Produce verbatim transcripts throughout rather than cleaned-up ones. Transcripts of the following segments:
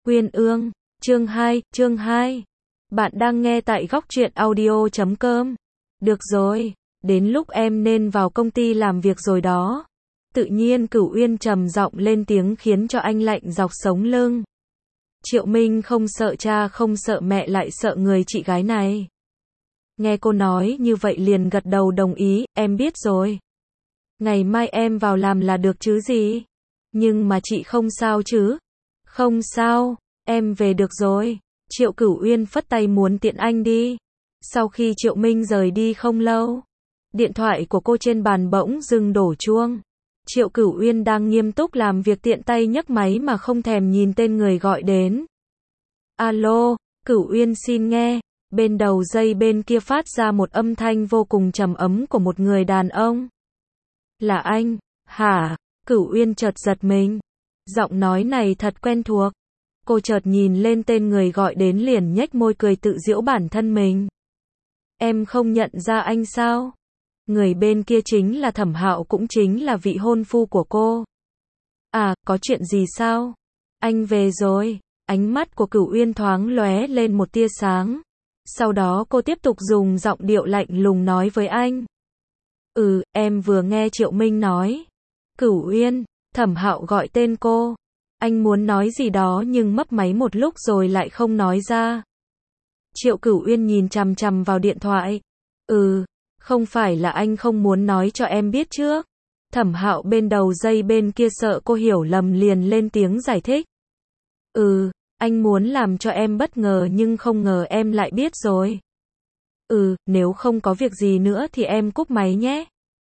Uyên ương, chương hai, chương hai. Bạn đang nghe tại góc truyện audio chấm com. Được rồi, đến lúc em nên vào công ty làm việc rồi đó. Tự nhiên Cửu Uyên trầm giọng lên tiếng khiến cho anh lạnh dọc sống lưng. Triệu Minh không sợ cha không sợ mẹ lại sợ người chị gái này. Nghe cô nói như vậy liền gật đầu đồng ý, em biết rồi. Ngày mai em vào làm là được chứ gì? Nhưng mà chị không sao chứ? Không sao, em về được rồi. Triệu Cửu Uyên phất tay muốn tiện anh đi. Sau khi Triệu Minh rời đi không lâu, điện thoại của cô trên bàn bỗng dưng đổ chuông. Triệu Cửu Uyên đang nghiêm túc làm việc tiện tay nhấc máy mà không thèm nhìn tên người gọi đến. Alo, Cửu Uyên xin nghe. Bên đầu dây bên kia phát ra một âm thanh vô cùng trầm ấm của một người đàn ông. Là anh, hả? Cửu Uyên chợt giật mình. Giọng nói này thật quen thuộc. Cô chợt nhìn lên tên người gọi đến liền nhếch môi cười tự giễu bản thân mình. Em không nhận ra anh sao? Người bên kia chính là Thẩm Hạo, cũng chính là vị hôn phu của cô. À, có chuyện gì sao? Anh về rồi. Ánh mắt của Cửu Uyên thoáng lóe lên một tia sáng. Sau đó cô tiếp tục dùng giọng điệu lạnh lùng nói với anh. Ừ, em vừa nghe Triệu Minh nói. Cửu Uyên, Thẩm Hạo gọi tên cô. Anh muốn nói gì đó nhưng mấp máy một lúc rồi lại không nói ra. Triệu Cửu Uyên nhìn chằm chằm vào điện thoại. Ừ, không phải là anh không muốn nói cho em biết trước. Thẩm Hạo bên đầu dây bên kia sợ cô hiểu lầm liền lên tiếng giải thích. Ừ, anh muốn làm cho em bất ngờ nhưng không ngờ em lại biết rồi. Ừ, nếu không có việc gì nữa thì em cúp máy nhé.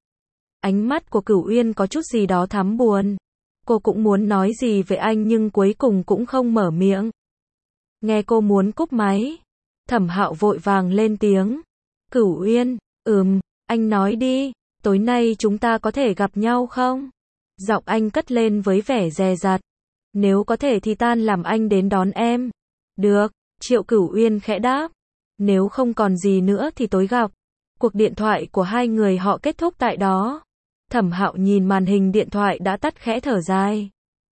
Ánh mắt của Cửu Uyên có chút gì đó thắm buồn. Cô cũng muốn nói gì với anh nhưng cuối cùng cũng không mở miệng. Nghe cô muốn cúp máy, Thẩm Hạo vội vàng lên tiếng. Cửu Uyên, ừm, anh nói đi, tối nay chúng ta có thể gặp nhau không? Giọng anh cất lên với vẻ dè dặt. Nếu có thể thì tan làm anh đến đón em. Được, Triệu Cửu Uyên khẽ đáp. Nếu không còn gì nữa thì tối gặp. Cuộc điện thoại của hai người họ kết thúc tại đó. Thẩm Hạo nhìn màn hình điện thoại đã tắt khẽ thở dài.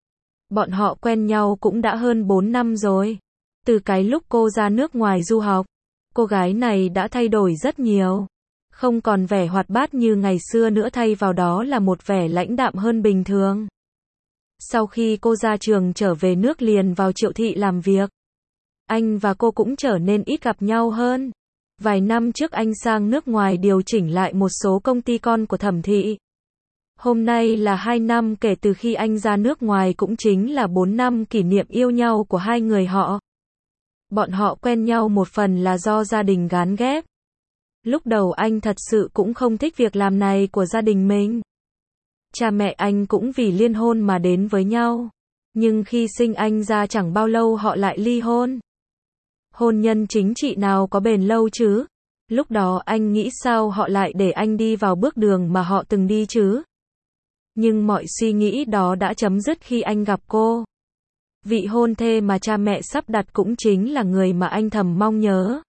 Bọn họ quen nhau cũng đã hơn bốn năm rồi. Từ cái lúc cô ra nước ngoài du học, cô gái này đã thay đổi rất nhiều. Không còn vẻ hoạt bát như ngày xưa nữa, thay vào đó là một vẻ lãnh đạm hơn bình thường. Sau khi cô ra trường trở về nước liền vào Triệu thị làm việc. Anh và cô cũng trở nên ít gặp nhau hơn. Vài năm trước anh sang nước ngoài điều chỉnh lại một số công ty con của Thẩm thị. Hôm nay là hai năm kể từ khi anh ra nước ngoài, cũng chính là bốn năm kỷ niệm yêu nhau của hai người họ. Bọn họ quen nhau một phần là do gia đình gán ghép. Lúc đầu anh thật sự cũng không thích việc làm này của gia đình mình. Cha mẹ anh cũng vì liên hôn mà đến với nhau. Nhưng khi sinh anh ra chẳng bao lâu họ lại ly hôn. Hôn nhân chính trị nào có bền lâu chứ? Lúc đó anh nghĩ sao họ lại để anh đi vào bước đường mà họ từng đi chứ? Nhưng mọi suy nghĩ đó đã chấm dứt khi anh gặp cô. Vị hôn thê mà cha mẹ sắp đặt cũng chính là người mà anh thầm mong nhớ.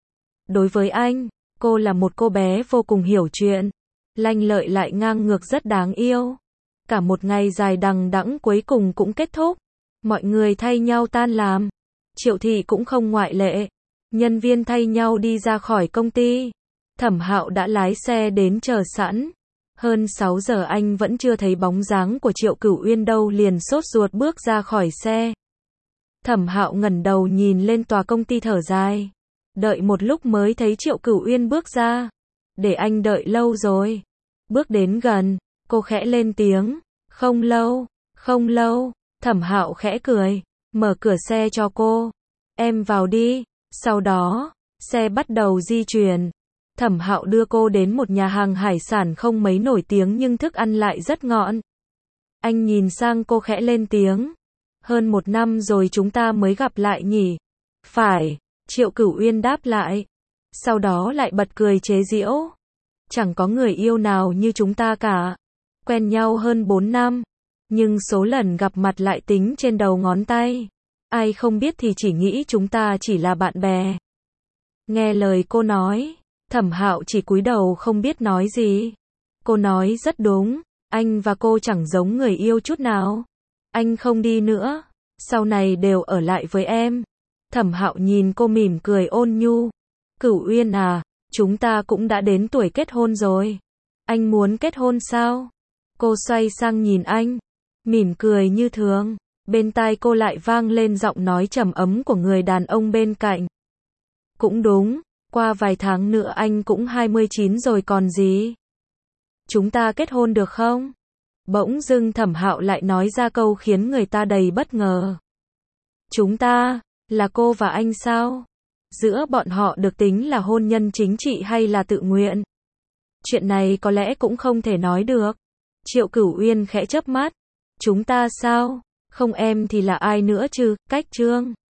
Đối với anh, cô là một cô bé vô cùng hiểu chuyện, lanh lợi lại ngang ngược rất đáng yêu. Cả một ngày dài đằng đẵng cuối cùng cũng kết thúc. Mọi người thay nhau tan làm. Triệu thị cũng không ngoại lệ. Nhân viên thay nhau đi ra khỏi công ty. Thẩm Hạo đã lái xe đến chờ sẵn. Hơn sáu giờ anh vẫn chưa thấy bóng dáng của Triệu Cửu Uyên đâu, liền sốt ruột bước ra khỏi xe. Thẩm Hạo ngẩng đầu nhìn lên tòa công ty thở dài. Đợi một lúc mới thấy Triệu Cửu Uyên bước ra. Để anh đợi lâu rồi. Bước đến gần, cô khẽ lên tiếng. Không lâu, không lâu. Thẩm Hạo khẽ cười, mở cửa xe cho cô. Em vào đi. Sau đó, xe bắt đầu di chuyển. Thẩm Hạo đưa cô đến một nhà hàng hải sản không mấy nổi tiếng nhưng thức ăn lại rất ngon. Anh nhìn sang cô khẽ lên tiếng. Hơn một năm rồi chúng ta mới gặp lại nhỉ? Phải, Triệu Cửu Uyên đáp lại. Sau đó lại bật cười chế giễu. Chẳng có người yêu nào như chúng ta cả. Quen nhau hơn bốn năm. Nhưng số lần gặp mặt lại tính trên đầu ngón tay. Ai không biết thì chỉ nghĩ chúng ta chỉ là bạn bè. Nghe lời cô nói, Thẩm Hạo chỉ cúi đầu không biết nói gì. Cô nói rất đúng, anh và cô chẳng giống người yêu chút nào. Anh không đi nữa. sau này đều ở lại với em. Thẩm Hạo nhìn cô mỉm cười ôn nhu. Cửu Uyên à, chúng ta cũng đã đến tuổi kết hôn rồi. Anh muốn kết hôn sao? Cô xoay sang nhìn anh, mỉm cười như thường. Bên tai cô lại vang lên giọng nói trầm ấm của người đàn ông bên cạnh. Cũng đúng, qua vài tháng nữa anh cũng hai mươi chín rồi còn gì. Chúng ta kết hôn được không? Bỗng dưng Thẩm Hạo lại nói ra câu khiến người ta đầy bất ngờ. Chúng ta, là cô và anh sao? Giữa bọn họ được tính là hôn nhân chính trị hay là tự nguyện? Chuyện này có lẽ cũng không thể nói được. Triệu Cửu Uyên khẽ chớp mắt. Chúng ta sao? Không em thì là ai nữa chứ? Cách Trương.